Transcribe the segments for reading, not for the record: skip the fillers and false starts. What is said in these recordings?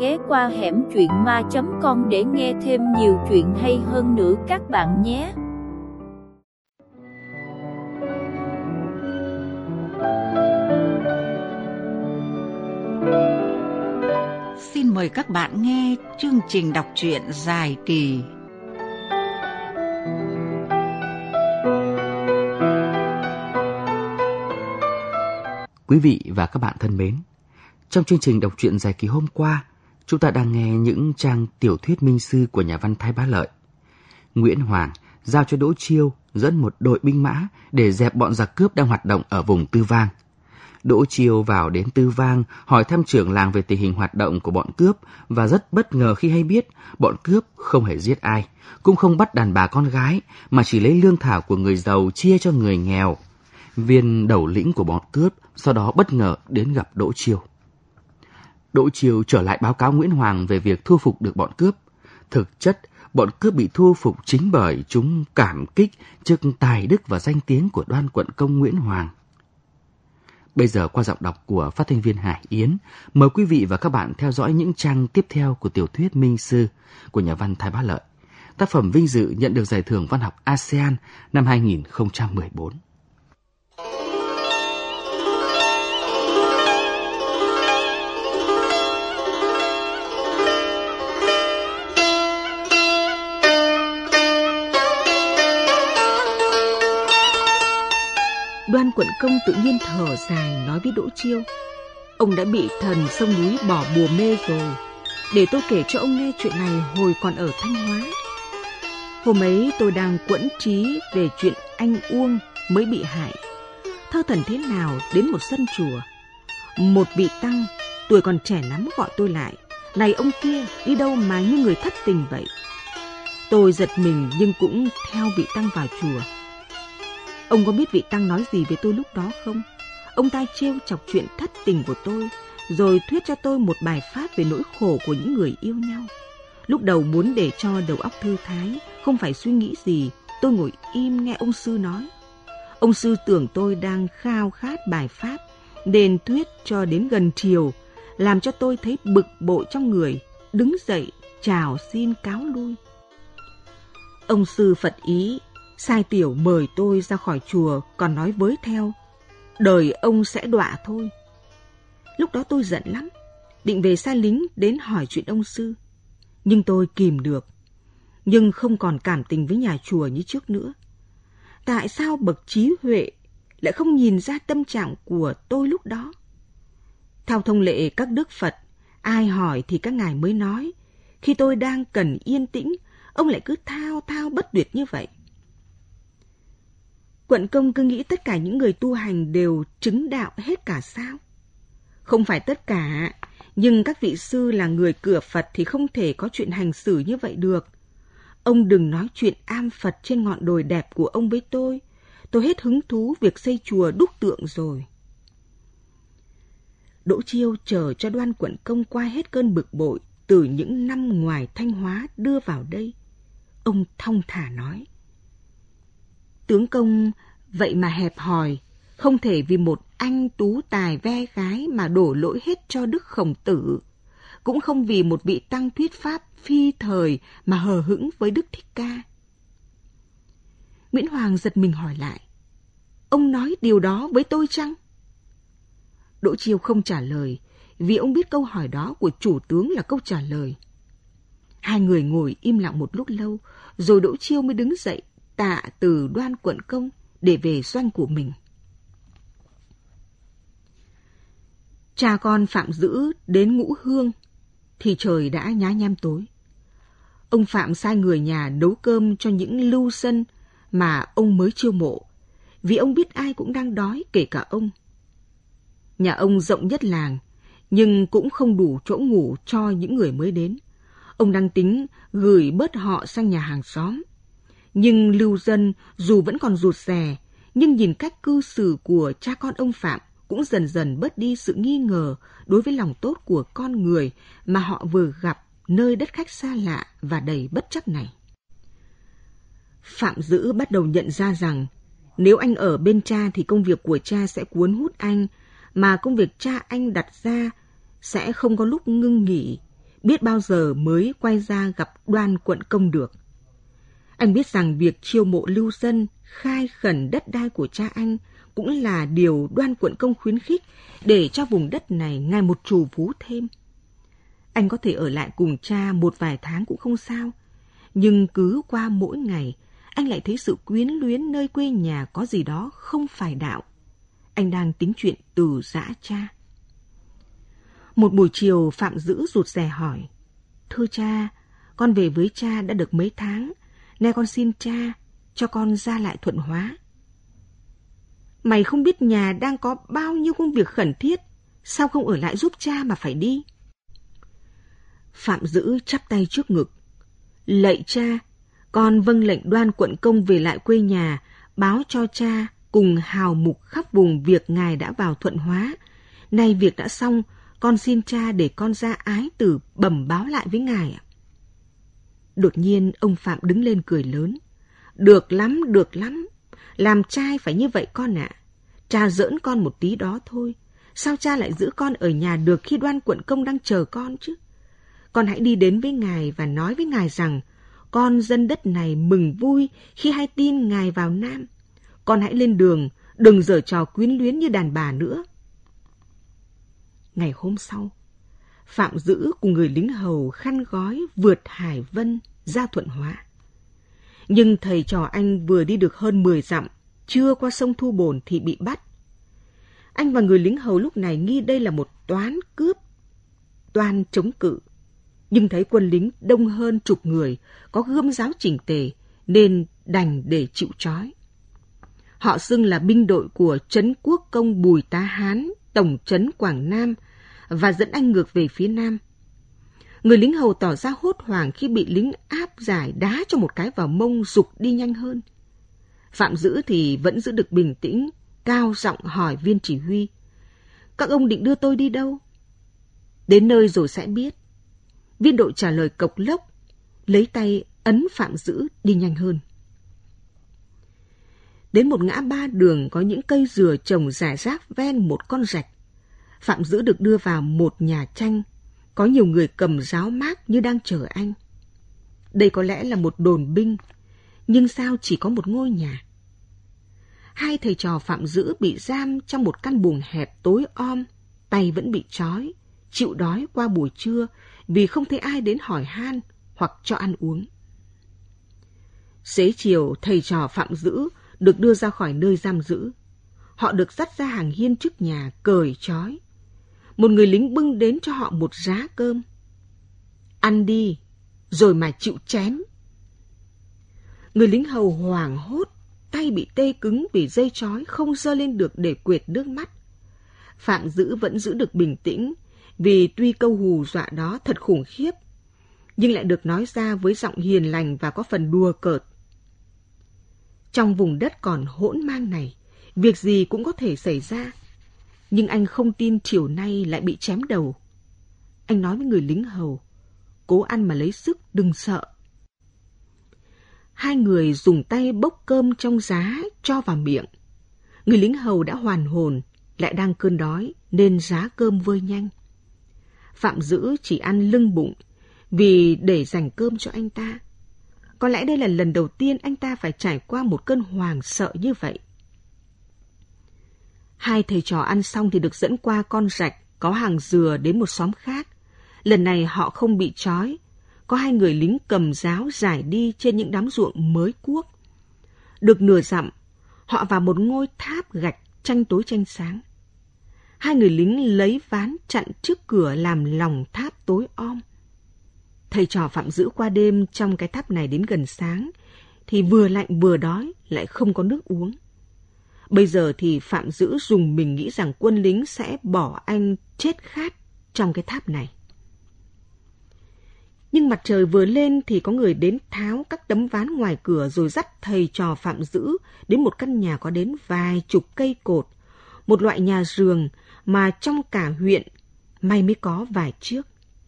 ghé qua hẻm truyện ma.com để nghe thêm nhiều chuyện hay hơn nữa các bạn nhé. Xin mời các bạn nghe chương trình đọc truyện dài kỳ Quý vị và các bạn thân mến, trong chương trình đọc truyện dài kỳ hôm qua, chúng ta đang nghe những trang tiểu thuyết minh sư của nhà văn Thái Bá Lợi. Nguyễn Hoàng giao cho Đỗ Chiêu dẫn một đội binh mã để dẹp bọn giặc cướp đang hoạt động ở vùng Tư Vang. Đỗ Chiêu vào đến Tư Vang hỏi thăm trưởng làng về tình hình hoạt động của bọn cướp và rất bất ngờ khi hay biết bọn cướp không hề giết ai, cũng không bắt đàn bà con gái mà chỉ lấy lương thảo của người giàu chia cho người nghèo. Viên đầu lĩnh của bọn cướp sau đó bất ngờ đến gặp Đỗ Chiêu. Đỗ Chiêu trở lại báo cáo Nguyễn Hoàng về việc thu phục được bọn cướp. Thực chất, bọn cướp bị thu phục chính bởi chúng cảm kích trước tài đức và danh tiếng của Đoan Quận Công Nguyễn Hoàng. Bây giờ qua giọng đọc của phát thanh viên Hải Yến, mời quý vị và các bạn theo dõi những trang tiếp theo của tiểu thuyết Minh Sư của nhà văn Thái Bá Lợi. Tác phẩm vinh dự nhận được giải thưởng văn học ASEAN năm 2014. Đoan Quận Công tự nhiên thở dài nói với Đỗ Chiêu: ông đã bị thần sông núi bỏ bùa mê rồi. Để tôi kể cho ông nghe chuyện này hồi còn ở Thanh Hóa. Hôm ấy tôi đang quẫn trí về chuyện anh Uông mới bị hại. Thơ thần thế nào đến một sân chùa. Một vị tăng, tuổi còn trẻ lắm gọi tôi lại: này ông kia, đi đâu mà như người thất tình vậy? Tôi giật mình nhưng cũng theo vị tăng vào chùa. Ông có biết vị tăng nói gì với tôi lúc đó không? Ông ta trêu chọc chuyện thất tình của tôi, rồi thuyết cho tôi một bài pháp về nỗi khổ của những người yêu nhau. Lúc đầu muốn để cho đầu óc thư thái, không phải suy nghĩ gì, tôi ngồi im nghe ông sư nói. Ông sư tưởng tôi đang khao khát bài pháp, nên thuyết cho đến gần chiều, làm cho tôi thấy bực bội trong người, đứng dậy chào xin cáo lui. Ông sư Phật ý sai tiểu mời tôi ra khỏi chùa, còn nói với theo: đời ông sẽ đọa thôi. Lúc đó tôi giận lắm, định về sai lính đến hỏi chuyện ông sư. Nhưng tôi kìm được, nhưng không còn cảm tình với nhà chùa như trước nữa. Tại sao bậc trí huệ lại không nhìn ra tâm trạng của tôi lúc đó? Theo thông lệ các đức Phật, ai hỏi thì các ngài mới nói. Khi tôi đang cần yên tĩnh, ông lại cứ thao thao bất tuyệt như vậy. Quận Công cứ nghĩ tất cả những người tu hành đều chứng đạo hết cả sao? Không phải tất cả, nhưng các vị sư là người cửa Phật thì không thể có chuyện hành xử như vậy được. Ông đừng nói chuyện am Phật trên ngọn đồi đẹp của ông với tôi. Tôi hết hứng thú việc xây chùa đúc tượng rồi. Đỗ Chiêu chờ cho Đoan Quận Công qua hết cơn bực bội từ những năm ngoài Thanh Hóa đưa vào đây. Ông thong thả nói: tướng công vậy mà hẹp hòi, không thể vì một anh tú tài ve gái mà đổ lỗi hết cho Đức Khổng Tử, cũng không vì một vị tăng thuyết pháp phi thời mà hờ hững với Đức Thích Ca. Nguyễn Hoàng giật mình hỏi lại: ông nói điều đó với tôi chăng? Đỗ Chiêu không trả lời, vì ông biết câu hỏi đó của chủ tướng là câu trả lời. Hai người ngồi im lặng một lúc lâu, rồi Đỗ Chiêu mới đứng dậy tạ từ Đoan Quận Công để về doanh của mình. Cha con Phạm Dữ đến Ngũ Hương thì trời đã nhá nhem tối. Ông Phạm sai người nhà nấu cơm cho những lưu dân mà ông mới chiêu mộ, vì ông biết ai cũng đang đói, kể cả ông. Nhà ông rộng nhất làng, nhưng cũng không đủ chỗ ngủ cho những người mới đến. Ông đang tính gửi bớt họ sang nhà hàng xóm. Nhưng lưu dân dù vẫn còn rụt rè, nhưng nhìn cách cư xử của cha con ông Phạm cũng dần dần bớt đi sự nghi ngờ đối với lòng tốt của con người mà họ vừa gặp nơi đất khách xa lạ và đầy bất trắc này. Phạm Dữ bắt đầu nhận ra rằng nếu anh ở bên cha thì công việc của cha sẽ cuốn hút anh, mà công việc cha anh đặt ra sẽ không có lúc ngưng nghỉ, biết bao giờ mới quay ra gặp Đoan quận công được. Anh biết rằng việc chiêu mộ lưu dân, khai khẩn đất đai của cha anh cũng là điều Đoan quận công khuyến khích để cho vùng đất này ngày một trù phú thêm. Anh có thể ở lại cùng cha một vài tháng cũng không sao, nhưng cứ qua mỗi ngày, anh lại thấy sự quyến luyến nơi quê nhà có gì đó không phải đạo. Anh đang tính chuyện từ giã cha. Một buổi chiều, Phạm Dữ rụt rè hỏi: "Thưa cha, con về với cha đã được mấy tháng, nay con xin cha cho con ra lại Thuận Hóa." "Mày không biết nhà đang có bao nhiêu công việc khẩn thiết, sao không ở lại giúp cha mà phải đi?" Phạm Dữ chắp tay trước ngực: "Lạy cha, con vâng lệnh Đoan quận công về lại quê nhà, báo cho cha cùng hào mục khắp vùng việc ngài đã vào Thuận Hóa. Nay việc đã xong, con xin cha để con ra Ái Tử bẩm báo lại với ngài ạ." Đột nhiên ông Phạm đứng lên cười lớn: được lắm, làm trai phải như vậy con ạ. Cha giỡn con một tí đó thôi, sao cha lại giữ con ở nhà được khi Đoan quận công đang chờ con chứ? Con hãy đi đến với ngài và nói với ngài rằng con dân đất này mừng vui khi hay tin ngài vào Nam. Con hãy lên đường, đừng giở trò quyến luyến như đàn bà nữa. Ngày hôm sau, Phạm Dữ cùng người lính hầu khăn gói vượt Hải Vân ra Thuận Hóa. Nhưng thầy trò anh vừa đi được hơn 10 dặm, chưa qua sông Thu Bồn thì bị bắt. Anh và người lính hầu lúc này nghi đây là một toán cướp. Toan chống cự, nhưng thấy quân lính đông hơn chục người, có gươm giáo chỉnh tề, nên đành để chịu trói. Họ xưng là binh đội của Trấn Quốc công Bùi Tá Hán, tổng trấn Quảng Nam, và dẫn anh ngược về phía Nam. Người lính hầu tỏ ra hốt hoảng khi bị lính áp giải đá cho một cái vào mông, giục đi nhanh hơn. Phạm Dữ thì vẫn giữ được bình tĩnh, cao giọng hỏi viên chỉ huy: "Các ông định đưa tôi đi đâu?" "Đến nơi rồi sẽ biết." Viên đội trả lời cộc lốc, lấy tay ấn Phạm Dữ đi nhanh hơn. Đến một ngã ba đường có những cây dừa trồng rải rác ven một con rạch. Phạm Dữ được đưa vào một nhà tranh, có nhiều người cầm giáo mác như đang chờ anh. Đây có lẽ là một đồn binh, nhưng sao chỉ có một ngôi nhà? Hai thầy trò Phạm Dữ bị giam trong một căn buồng hẹp tối om, tay vẫn bị trói, chịu đói qua buổi trưa vì không thấy ai đến hỏi han hoặc cho ăn uống. Xế chiều, thầy trò Phạm Dữ được đưa ra khỏi nơi giam giữ. Họ được dắt ra hàng hiên trước nhà, cởi trói. Một người lính bưng đến cho họ một giá cơm. "Ăn đi, rồi mà chịu chém." Người lính hầu hoảng hốt, tay bị tê cứng vì dây trói, không giơ lên được để quệt nước mắt. Phạm Dữ vẫn giữ được bình tĩnh, vì tuy câu hù dọa đó thật khủng khiếp, nhưng lại được nói ra với giọng hiền lành và có phần đùa cợt. Trong vùng đất còn hỗn mang này, việc gì cũng có thể xảy ra, nhưng anh không tin chiều nay lại bị chém đầu. Anh nói với người lính hầu: "Cố ăn mà lấy sức, đừng sợ." Hai người dùng tay bốc cơm trong giá cho vào miệng. Người lính hầu đã hoàn hồn, lại đang cơn đói nên giá cơm vơi nhanh. Phạm Dữ chỉ ăn lưng bụng vì để dành cơm cho anh ta. Có lẽ đây là lần đầu tiên anh ta phải trải qua một cơn hoảng sợ như vậy. Hai thầy trò ăn xong thì được dẫn qua con rạch có hàng dừa đến một xóm khác. Lần này họ không bị trói. Có hai người lính cầm giáo rải đi trên những đám ruộng mới cuốc. Được nửa dặm, họ vào một ngôi tháp gạch tranh tối tranh sáng. Hai người lính lấy ván chặn trước cửa làm lòng tháp tối om. Thầy trò Phạm Dữ qua đêm trong cái tháp này đến gần sáng, thì vừa lạnh vừa đói, lại không có nước uống. Bây giờ thì Phạm Dữ dùng mình nghĩ rằng quân lính sẽ bỏ anh chết khát trong cái tháp này. Nhưng mặt trời vừa lên thì có người đến tháo các tấm ván ngoài cửa rồi dắt thầy trò Phạm Dữ đến một căn nhà có đến vài chục cây cột, một loại nhà giường mà trong cả huyện may mới có vài chiếc.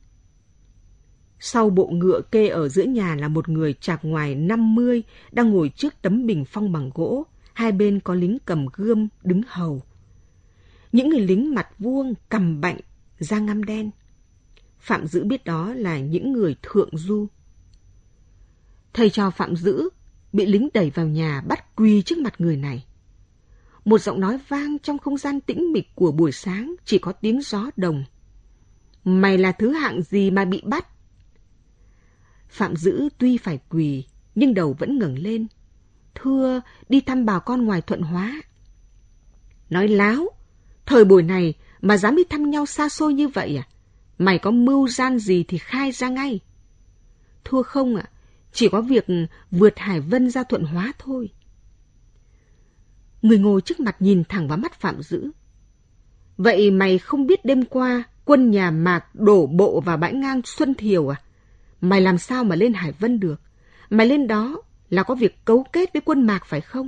Sau bộ ngựa kê ở giữa nhà là một người chạc ngoài 50 đang ngồi trước tấm bình phong bằng gỗ, hai bên có lính cầm gươm đứng hầu. Những người lính mặt vuông, cằm bạnh, da ngăm đen. Phạm Dữ biết đó là những người thượng du. Thầy trò Phạm Dữ bị lính đẩy vào nhà bắt quỳ trước mặt người này. Một giọng nói vang trong không gian tĩnh mịch của buổi sáng, chỉ có tiếng gió đồng. Mày là thứ hạng gì mà bị bắt? Phạm Dữ tuy phải quỳ, nhưng đầu vẫn ngẩng lên. Thưa, đi thăm bà con ngoài Thuận Hóa. Nói láo, thời buổi này mà dám đi thăm nhau xa xôi như vậy à? Mày có mưu gian gì thì khai ra ngay. Thưa không ạ, chỉ có việc vượt Hải Vân ra Thuận Hóa thôi. Người ngồi trước mặt nhìn thẳng vào mắt Phạm Dữ. Vậy mày không biết đêm qua quân nhà Mạc đổ bộ vào bãi ngang Xuân Thiều à? Mày làm sao mà lên Hải Vân được? Mày lên đó là có việc cấu kết với quân Mạc phải không?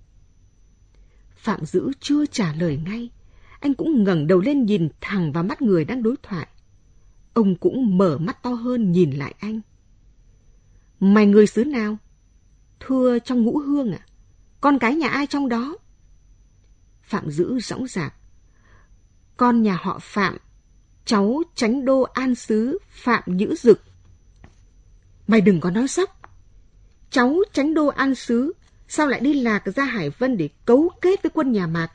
Phạm Dữ chưa trả lời ngay. Anh cũng ngẩng đầu lên nhìn thẳng vào mắt người đang đối thoại. Ông cũng mở mắt to hơn nhìn lại anh. Mày người xứ nào? Thưa, trong Ngũ Hương ạ. Con cái nhà ai trong đó? Phạm Dữ dõng dạc. Con nhà họ Phạm, cháu Chánh Đô An Sứ Phạm Nhữ Dực. Mày đừng có nói sóc. Cháu Chánh Đô An Sứ sao lại đi lạc ra Hải Vân để cấu kết với quân nhà Mạc?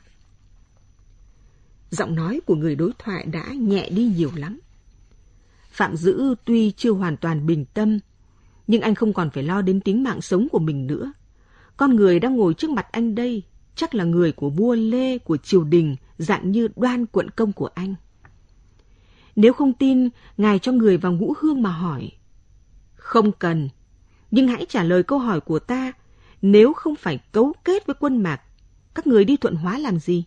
Giọng nói của người đối thoại đã nhẹ đi nhiều lắm. Phạm Dữ tuy chưa hoàn toàn bình tâm, nhưng anh không còn phải lo đến tính mạng sống của mình nữa. Con người đang ngồi trước mặt anh đây chắc là người của vua Lê, của triều đình, dạng như Đoan quận công của anh. Nếu không tin, ngài cho người vào Ngũ Hương mà hỏi. Không cần, nhưng hãy trả lời câu hỏi của ta. Nếu không phải cấu kết với quân Mạc, các người đi Thuận Hóa làm gì?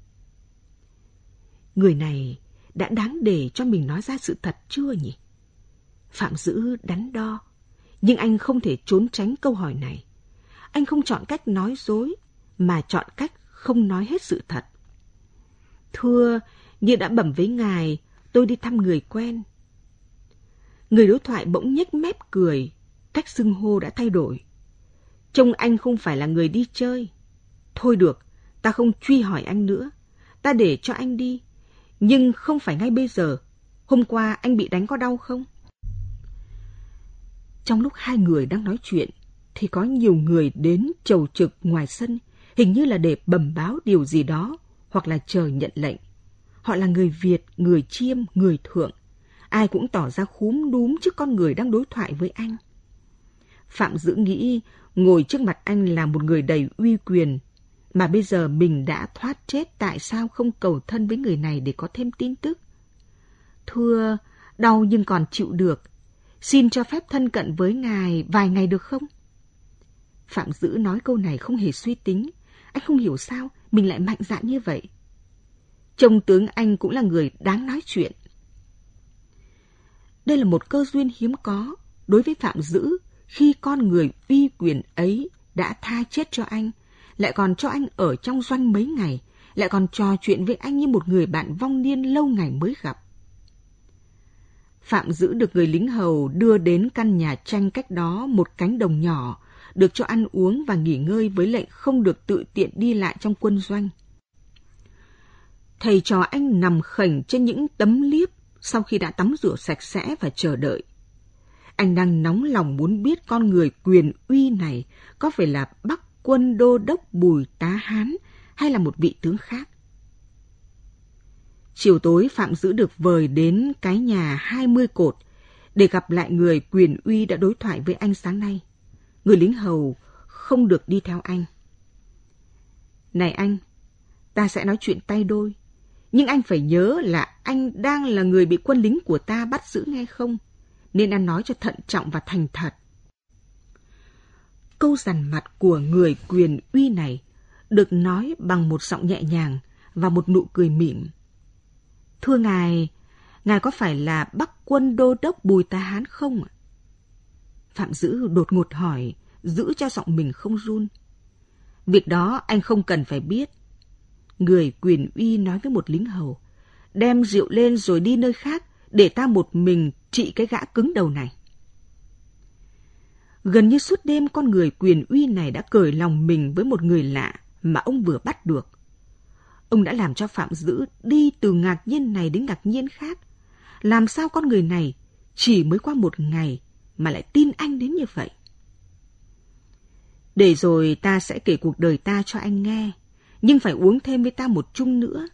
Người này đã đáng để cho mình nói ra sự thật chưa nhỉ? Phạm Dữ đắn đo, nhưng anh không thể trốn tránh câu hỏi này. Anh không chọn cách nói dối, mà chọn cách không nói hết sự thật. Thưa, như đã bẩm với ngài, tôi đi thăm người quen. Người đối thoại bỗng nhếch mép cười, cách xưng hô đã thay đổi. Trông anh không phải là người đi chơi. Thôi được, ta không truy hỏi anh nữa. Ta để cho anh đi, nhưng không phải ngay bây giờ. Hôm qua anh bị đánh có đau không? Trong lúc hai người đang nói chuyện, thì có nhiều người đến chầu trực ngoài sân, hình như là để bẩm báo điều gì đó, hoặc là chờ nhận lệnh. Họ là người Việt, người Chiêm, người Thượng. Ai cũng tỏ ra khúm núm trước con người đang đối thoại với anh. Phạm Dữ nghĩ ngồi trước mặt anh là một người đầy uy quyền, mà bây giờ mình đã thoát chết, tại sao không cầu thân với người này để có thêm tin tức? Thưa, đau nhưng còn chịu được. Xin cho phép thân cận với ngài vài ngày được không? Phạm Dữ nói câu này không hề suy tính. Anh không hiểu sao mình lại mạnh dạn như vậy. Trông tướng anh cũng là người đáng nói chuyện. Đây là một cơ duyên hiếm có đối với Phạm Dữ khi con người uy quyền ấy đã tha chết cho anh, lại còn cho anh ở trong doanh mấy ngày, lại còn trò chuyện với anh như một người bạn vong niên lâu ngày mới gặp. Phạm Dữ được người lính hầu đưa đến căn nhà tranh cách đó một cánh đồng nhỏ, được cho ăn uống và nghỉ ngơi với lệnh không được tự tiện đi lại trong quân doanh. Thầy trò anh nằm khểnh trên những tấm liếp sau khi đã tắm rửa sạch sẽ và chờ đợi. Anh đang nóng lòng muốn biết con người quyền uy này có phải là Bắc Quân Đô Đốc Bùi Tá Hán hay là một vị tướng khác. Chiều tối Phạm Dữ được vời đến cái nhà 20 cột để gặp lại người quyền uy đã đối thoại với anh sáng nay. Người lính hầu không được đi theo anh. Này anh, ta sẽ nói chuyện tay đôi, nhưng anh phải nhớ là anh đang là người bị quân lính của ta bắt giữ nghe không? Nên anh nói cho thận trọng và thành thật. Câu dằn mặt của người quyền uy này được nói bằng một giọng nhẹ nhàng và một nụ cười mỉm. Thưa ngài có phải là Bắc Quân Đô Đốc Bùi Tá Hán không ạ? Phạm Dữ đột ngột hỏi, giữ cho giọng mình không run. Việc đó anh không cần phải biết. Người quyền uy nói với một lính hầu, đem rượu lên rồi đi nơi khác, để ta một mình trị cái gã cứng đầu này. Gần như suốt đêm con người quyền uy này đã cởi lòng mình với một người lạ mà ông vừa bắt được. Ông đã làm cho Phạm Dữ đi từ ngạc nhiên này đến ngạc nhiên khác. làm sao con người này chỉ mới qua một ngày mà lại tin anh đến như vậy? Để rồi ta sẽ kể cuộc đời ta cho anh nghe, nhưng phải uống thêm với ta một chung nữa.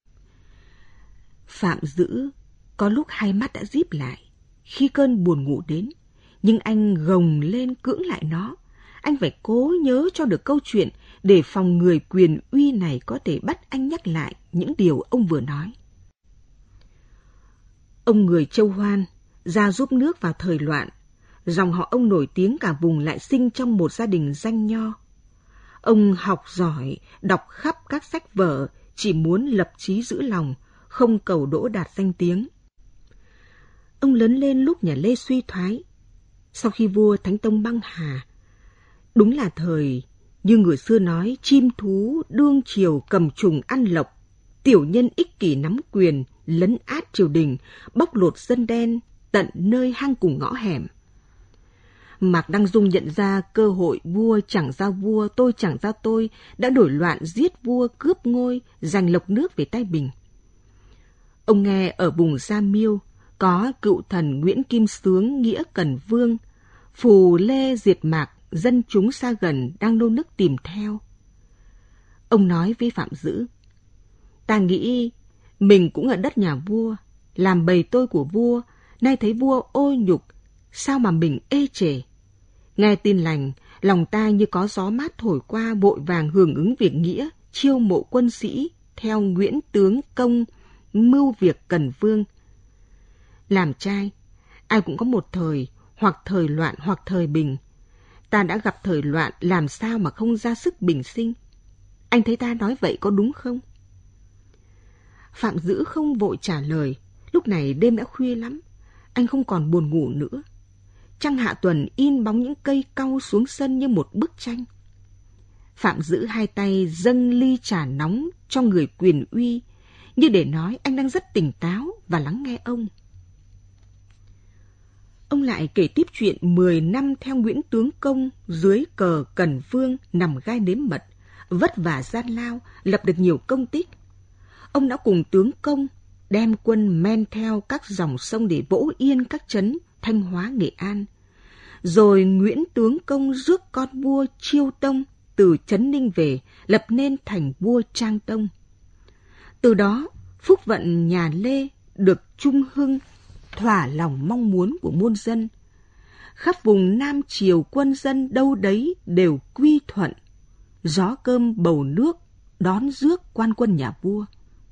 Phạm Dữ có lúc hai mắt đã díp lại khi cơn buồn ngủ đến, nhưng anh gồng lên cưỡng lại nó. Anh phải cố nhớ cho được câu chuyện để phòng người quyền uy này có thể bắt anh nhắc lại những điều ông vừa nói. Ông người Châu Hoan ra giúp nước vào thời loạn. Dòng họ ông nổi tiếng cả vùng lại sinh trong một gia đình danh nho. Ông học giỏi, đọc khắp các sách vở, chỉ muốn lập chí giữ lòng, không cầu đỗ đạt danh tiếng. Ông lớn lên lúc nhà Lê suy thoái, sau khi vua Thánh Tông băng hà. Đúng là thời, như người xưa nói, chim thú đương triều cầm trùng ăn lộc, tiểu nhân ích kỷ nắm quyền, lấn át triều đình, bóc lột dân đen tận nơi hang cùng ngõ hẻm. Mạc Đăng Dung nhận ra cơ hội vua chẳng ra vua, tôi chẳng ra tôi, đã đổi loạn giết vua, cướp ngôi, giành lộc nước về tay Bình. Ông nghe ở vùng Gia Miêu có cựu thần Nguyễn Kim Xướng nghĩa Cần Vương, phù lê diệt Mạc, dân chúng xa gần đang nô nức tìm theo. Ông nói với Phạm Dữ: ta nghĩ mình cũng ở đất nhà vua, làm bầy tôi của vua, nay thấy vua ô nhục, sao mà mình ê chề. Nghe tin lành, lòng ta như có gió mát thổi qua, vội vàng hưởng ứng việc nghĩa, chiêu mộ quân sĩ theo Nguyễn Tướng Công, mưu việc Cần Vương. Làm trai, ai cũng có một thời, hoặc thời loạn hoặc thời bình. Ta đã gặp thời loạn, làm sao mà không ra sức bình sinh? Anh thấy ta nói vậy có đúng không? Phạm Dữ không vội trả lời. Lúc này đêm đã khuya lắm, anh không còn buồn ngủ nữa. Trăng hạ tuần in bóng những cây cau xuống sân như một bức tranh. Phạm Dữ hai tay dâng ly trà nóng cho người quyền uy, như để nói anh đang rất tỉnh táo và lắng nghe ông. Ông lại kể tiếp chuyện 10 năm theo Nguyễn Tướng Công dưới cờ Cần Vương nằm gai nếm mật, vất vả gian lao, lập được nhiều công tích. Ông đã cùng tướng Công đem quân men theo các dòng sông để vỗ yên các trấn Thanh Hóa, Nghệ An. Rồi Nguyễn Tướng Công rước con vua Chiêu Tông từ trấn Ninh về, lập nên thành vua Trang Tông. Từ đó, phúc vận nhà Lê được trung hưng, thỏa lòng mong muốn của muôn dân. Khắp vùng Nam Triều quân dân đâu đấy đều quy thuận, gió cơm bầu nước, đón rước quan quân nhà vua.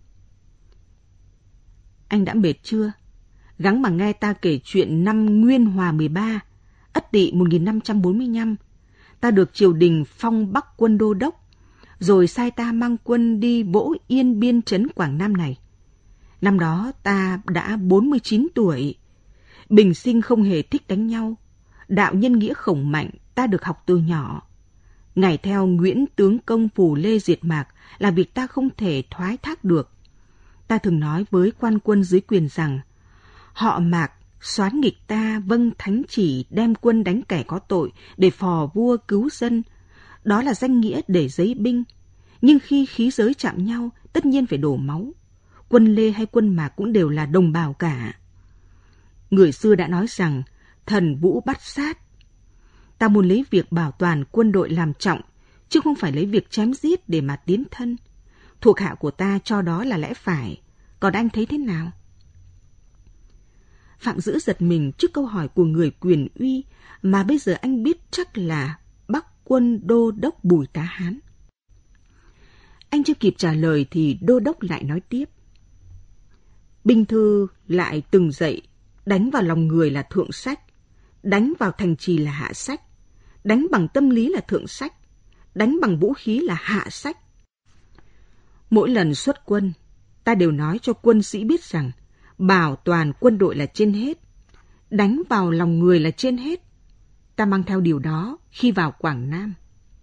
Anh đã mệt chưa? Gắng mà nghe ta kể chuyện năm Nguyên Hòa 13, Ất Tỵ 1545. Ta được triều đình phong Bắc quân đô đốc, rồi sai ta mang quân đi vỗ yên biên trấn Quảng Nam này. Năm đó ta đã 49 tuổi. Bình sinh không hề thích đánh nhau. Đạo nhân nghĩa khổng mạnh ta được học từ nhỏ. Ngày theo Nguyễn Tướng Công phù lê diệt Mạc là việc ta không thể thoái thác được. Ta thường nói với quan quân dưới quyền rằng họ Mạc soán nghịch ta vâng thánh chỉ đem quân đánh kẻ có tội để phò vua cứu dân. Đó là danh nghĩa để giấy binh. Nhưng khi khí giới chạm nhau tất nhiên phải đổ máu. Quân Lê hay quân Mạc cũng đều là đồng bào cả. Người xưa đã nói rằng thần vũ bắt sát. Ta muốn lấy việc bảo toàn quân đội làm trọng, chứ không phải lấy việc chém giết để mà tiến thân. Thuộc hạ của ta cho đó là lẽ phải. Còn anh thấy thế nào? Phạm Dữ giật mình trước câu hỏi của người quyền uy mà bây giờ anh biết chắc là Bắc quân đô đốc Bùi Tá Hán. Anh chưa kịp trả lời thì đô đốc lại nói tiếp. Binh thư lại từng dạy, đánh vào lòng người là thượng sách, đánh vào thành trì là hạ sách, đánh bằng tâm lý là thượng sách, đánh bằng vũ khí là hạ sách. Mỗi lần xuất quân, ta đều nói cho quân sĩ biết rằng bảo toàn quân đội là trên hết, đánh vào lòng người là trên hết. Ta mang theo điều đó khi vào Quảng Nam.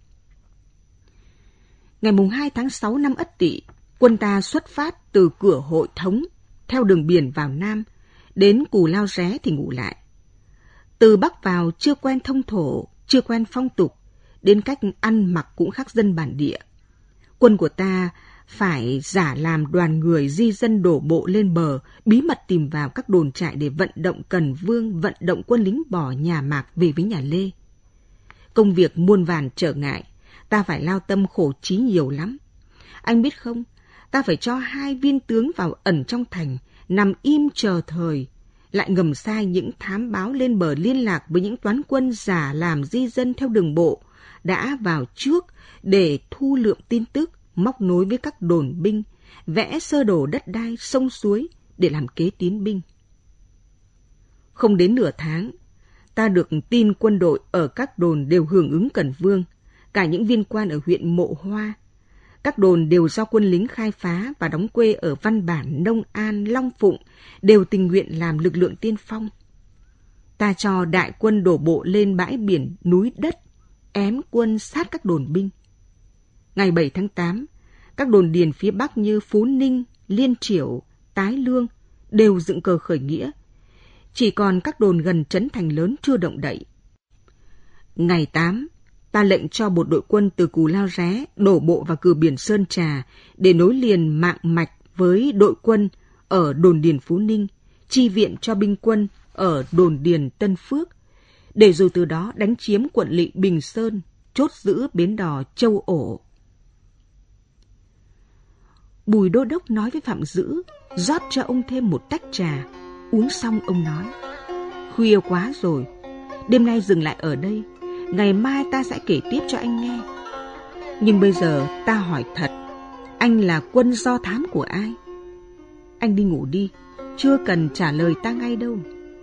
Ngày 2 tháng 6 năm Ất Tỵ, quân ta xuất phát từ cửa Hội Thống, theo đường biển vào Nam, đến Cù Lao Ré thì ngủ lại. Từ Bắc vào chưa quen thông thổ, chưa quen phong tục, đến cách ăn mặc cũng khác dân bản địa. Quân của ta phải giả làm đoàn người di dân đổ bộ lên bờ, bí mật tìm vào các đồn trại để vận động Cần Vương, vận động quân lính bỏ nhà Mạc về với nhà Lê. Công việc muôn vàn trở ngại, ta phải lao tâm khổ trí nhiều lắm. Anh biết không, ta phải cho 2 viên tướng vào ẩn trong thành, nằm im chờ thời, lại ngầm sai những thám báo lên bờ liên lạc với những toán quân giả làm di dân theo đường bộ, đã vào trước để thu lượm tin tức, móc nối với các đồn binh, vẽ sơ đồ đất đai, sông suối để làm kế tiến binh. Không đến nửa tháng, ta được tin quân đội ở các đồn đều hưởng ứng Cần Vương, cả những viên quan ở huyện Mộ Hoa. Các đồn đều do quân lính khai phá và đóng quê ở Văn Bản, Nông An, Long Phụng, đều tình nguyện làm lực lượng tiên phong. Ta cho đại quân đổ bộ lên bãi biển núi đất, ém quân sát các đồn binh. Ngày 7 tháng 8, các đồn điền phía Bắc như Phú Ninh, Liên Triểu, Tái Lương đều dựng cờ khởi nghĩa. Chỉ còn các đồn gần trấn thành lớn chưa động đậy. Ngày 8, ta lệnh cho một đội quân từ Cù Lao Ré đổ bộ vào cửa biển Sơn Trà để nối liền mạng mạch với đội quân ở đồn điền Phú Ninh, chi viện cho binh quân ở đồn điền Tân Phước, để rồi từ đó đánh chiếm quận lỵ Bình Sơn, chốt giữ bến đò Châu Ổ. Bùi đô đốc nói với Phạm Dữ, rót cho ông thêm một tách trà. Uống xong ông nói, khuya quá rồi, đêm nay dừng lại ở đây, ngày mai ta sẽ kể tiếp cho anh nghe. Nhưng bây giờ ta hỏi thật, anh là quân do thám của ai? Anh đi ngủ đi, chưa cần trả lời ta ngay đâu.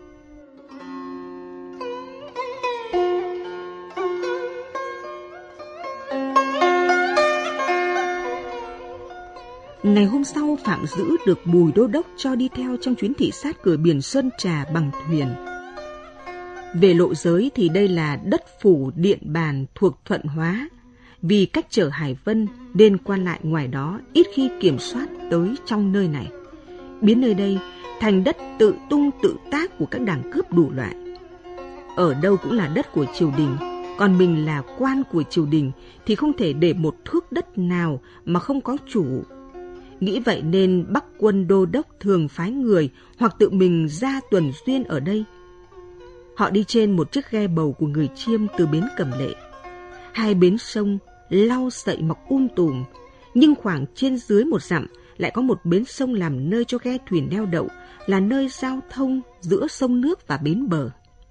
Ngày hôm sau, Phạm Dữ được Bùi đô đốc cho đi theo trong chuyến thị sát cửa biển Sơn Trà bằng thuyền. Về lộ giới thì đây là đất phủ Điện Bàn thuộc Thuận Hóa, vì cách trở Hải Vân nên quan lại ngoài đó ít khi kiểm soát tới trong nơi này, biến nơi đây thành đất tự tung tự tác của các đảng cướp đủ loại. Ở đâu cũng là đất của triều đình, còn mình là quan của triều đình thì không thể để một thước đất nào mà không có chủ. Nghĩ vậy nên Bắc quân đô đốc thường phái người hoặc tự mình ra tuần duyên ở đây. Họ đi trên một chiếc ghe bầu của người Chiêm từ bến Cẩm Lệ. 2 bến sông lau sậy mọc tùm, nhưng khoảng trên dưới 1 dặm lại có một bến sông làm nơi cho ghe thuyền neo đậu, là nơi giao thông giữa sông nước và bến bờ.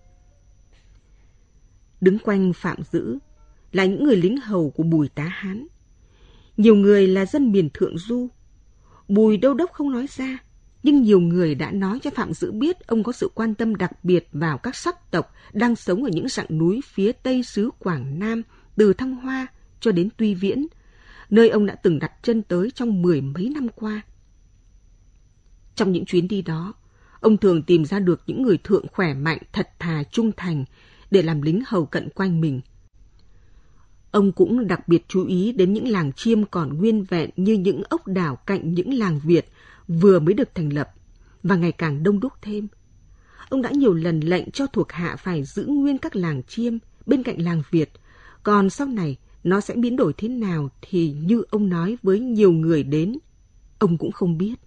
Đứng quanh Phạm Dữ là những người lính hầu của Bùi Tá Hán. Nhiều người là dân miền Thượng Du. Bùi đô đốc không nói ra, nhưng nhiều người đã nói cho Phạm Dữ biết ông có sự quan tâm đặc biệt vào các sắc tộc đang sống ở những dãy núi phía tây xứ Quảng Nam, từ Thăng Hoa cho đến Tuy Viễn, nơi ông đã từng đặt chân tới trong 10 mấy năm qua. Trong những chuyến đi đó, ông thường tìm ra được những người thượng khỏe mạnh, thật thà, trung thành để làm lính hầu cận quanh mình. Ông cũng đặc biệt chú ý đến những làng Chiêm còn nguyên vẹn như những ốc đảo cạnh những làng Việt vừa mới được thành lập và ngày càng đông đúc thêm. Ông đã nhiều lần lệnh cho thuộc hạ phải giữ nguyên các làng Chiêm bên cạnh làng Việt, còn sau này nó sẽ biến đổi thế nào thì như ông nói với nhiều người đến, ông cũng không biết.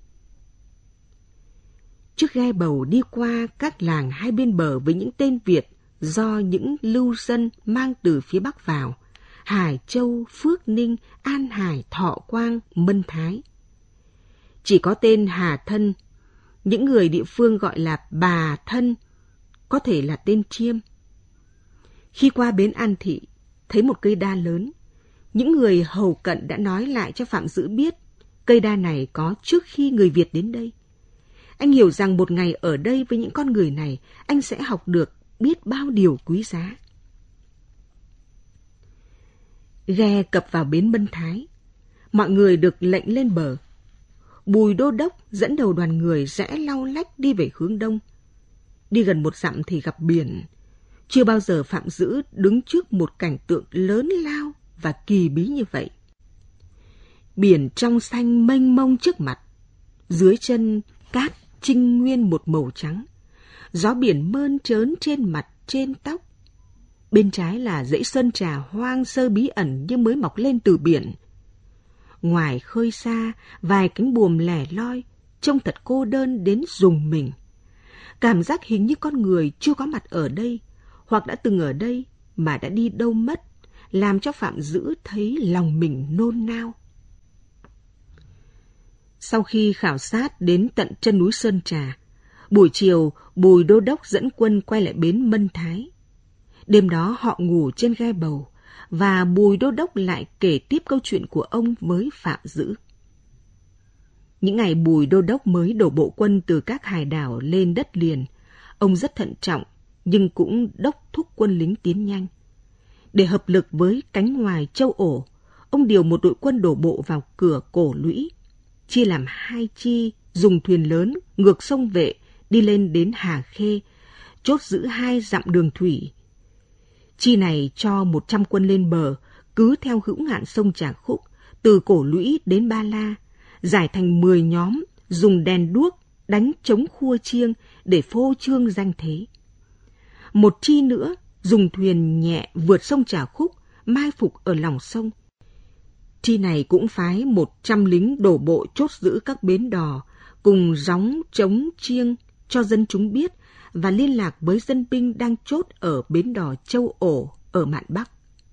Chiếc ghe bầu đi qua các làng hai bên bờ với những tên Việt do những lưu dân mang từ phía Bắc vào: Hải Châu, Phước Ninh, An Hải, Thọ Quang, Mân Thái. Chỉ có tên Hà Thân, những người địa phương gọi là Bà Thân, có thể là tên Chiêm. Khi qua bến An Thị, thấy một cây đa lớn, những người hầu cận đã nói lại cho Phạm Dữ biết cây đa này có trước khi người Việt đến đây. Anh hiểu rằng một ngày ở đây với những con người này, anh sẽ học được biết bao điều quý giá. Ghe cập vào bến Mân Thái, mọi người được lệnh lên bờ. Bùi đô đốc dẫn đầu đoàn người rẽ lau lách đi về hướng đông. Đi gần 1 dặm thì gặp biển. Chưa bao giờ Phạm Dữ đứng trước một cảnh tượng lớn lao và kỳ bí như vậy. Biển trong xanh mênh mông trước mặt, dưới chân cát trinh nguyên một màu trắng. Gió biển mơn trớn trên mặt, trên tóc. Bên trái là dãy sơn trà hoang sơ bí ẩn như mới mọc lên từ biển. ngoài khơi xa, vài cánh buồm lẻ loi, trông thật cô đơn đến rùng mình. Cảm giác hình như con người chưa có mặt ở đây, hoặc đã từng ở đây mà đã đi đâu mất, làm cho Phạm Dữ thấy lòng mình nôn nao. Sau khi khảo sát đến tận chân núi Sơn Trà, buổi chiều Bùi Đô Đốc dẫn quân quay lại bến Mân Thái. Đêm đó họ ngủ trên ghe bầu, và Bùi Đô Đốc lại kể tiếp câu chuyện của ông với Phạm Dữ. Những ngày Bùi Đô Đốc mới đổ bộ quân từ các hải đảo lên đất liền, ông rất thận trọng nhưng cũng đốc thúc quân lính tiến nhanh. Để hợp lực với cánh ngoài Châu Ổ, ông điều một đội quân đổ bộ vào cửa Cổ Lũy, chia làm 2 chi dùng thuyền lớn ngược sông Vệ đi lên đến Hà Khê, chốt giữ 2 dặm đường thủy. Chi này cho 100 quân lên bờ, cứ theo hữu ngạn sông Trà Khúc, từ Cổ Lũy đến Ba La, giải thành 10 nhóm, dùng đèn đuốc đánh chống khua chiêng để phô trương danh thế. Một chi nữa dùng thuyền nhẹ vượt sông Trà Khúc, mai phục ở lòng sông. Chi này cũng phái 100 lính đổ bộ chốt giữ các bến đò, cùng gióng trống chiêng cho dân chúng biết và liên lạc với dân binh đang chốt ở bến đò Châu Ổ ở mạn Bắc.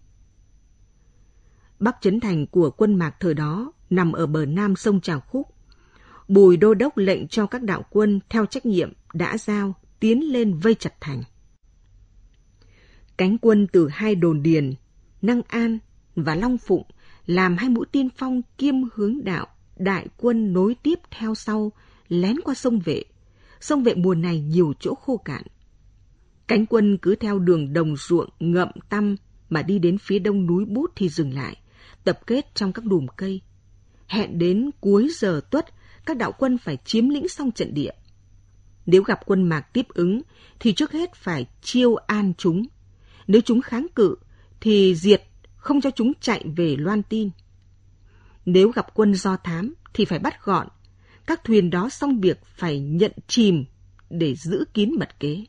Bắc Trấn Thành của quân Mạc thời đó nằm ở bờ nam sông Trà Khúc. Bùi Đô Đốc lệnh cho các đạo quân theo trách nhiệm đã giao tiến lên vây chặt thành. Cánh quân từ 2 đồn điền, Năng An và Long Phụng làm 2 mũi tiên phong kiêm hướng đạo, đại quân nối tiếp theo sau, lén qua sông Vệ. Sông Vệ mùa này nhiều chỗ khô cạn. Cánh quân cứ theo đường đồng ruộng ngậm tăm mà đi đến phía đông núi Bút thì dừng lại, tập kết trong các đùm cây. Hẹn đến cuối giờ tuất, các đạo quân phải chiếm lĩnh xong trận địa. Nếu gặp quân Mạc tiếp ứng thì trước hết phải chiêu an chúng. Nếu chúng kháng cự thì diệt, không cho chúng chạy về loan tin. Nếu gặp quân Do Thám thì phải bắt gọn. Các thuyền đó xong việc phải nhận chìm để giữ kín mật kế.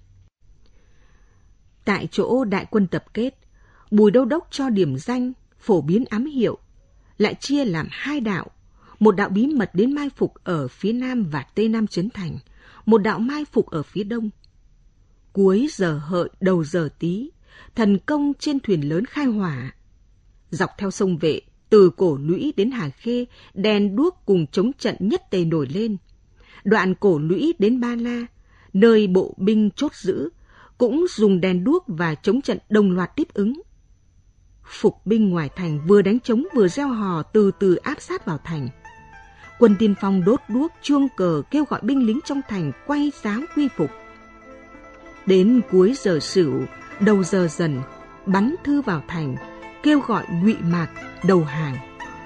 Tại chỗ đại quân tập kết, Bùi Đô Đốc cho điểm danh, phổ biến ám hiệu, lại chia làm 2 đạo. Một đạo bí mật đến mai phục ở phía nam và tây nam Trấn Thành, một đạo mai phục ở phía đông. Cuối giờ hợi đầu giờ tí, thần công trên thuyền lớn khai hỏa. Dọc theo sông Vệ, từ Cổ Lũy đến Hà Khê, đèn đuốc cùng chống trận nhất tề nổi lên. Đoạn Cổ Lũy đến Ba La, nơi bộ binh chốt giữ, cũng dùng đèn đuốc và chống trận đồng loạt tiếp ứng. Phục binh ngoài thành vừa đánh trống vừa reo hò từ từ áp sát vào thành. Quân tiên phong đốt đuốc chuông cờ kêu gọi binh lính trong thành quay giáo quy phục. Đến cuối giờ Sửu, đầu giờ Dần, bắn thư vào thành, kêu gọi Ngụy Mạc đầu hàng.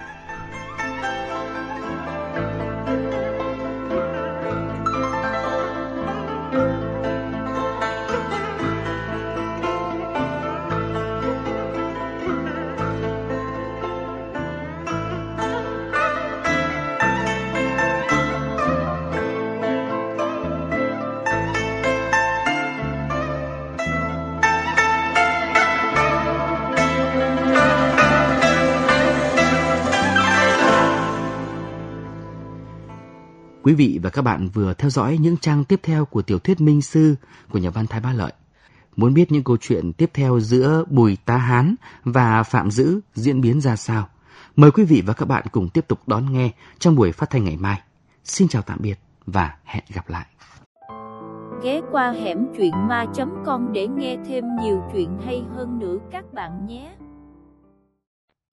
Quý vị và các bạn vừa theo dõi những trang tiếp theo của tiểu thuyết Minh Sư của nhà văn Thái Bá Lợi. Muốn biết những câu chuyện tiếp theo giữa Bùi Tá Hán và Phạm Dữ diễn biến ra sao? Mời quý vị và các bạn cùng tiếp tục đón nghe trong buổi phát thanh ngày mai. Xin chào tạm biệt và hẹn gặp lại. Ghé qua hẻm truyện ma.com để nghe thêm nhiều chuyện hay hơn nữa các bạn nhé.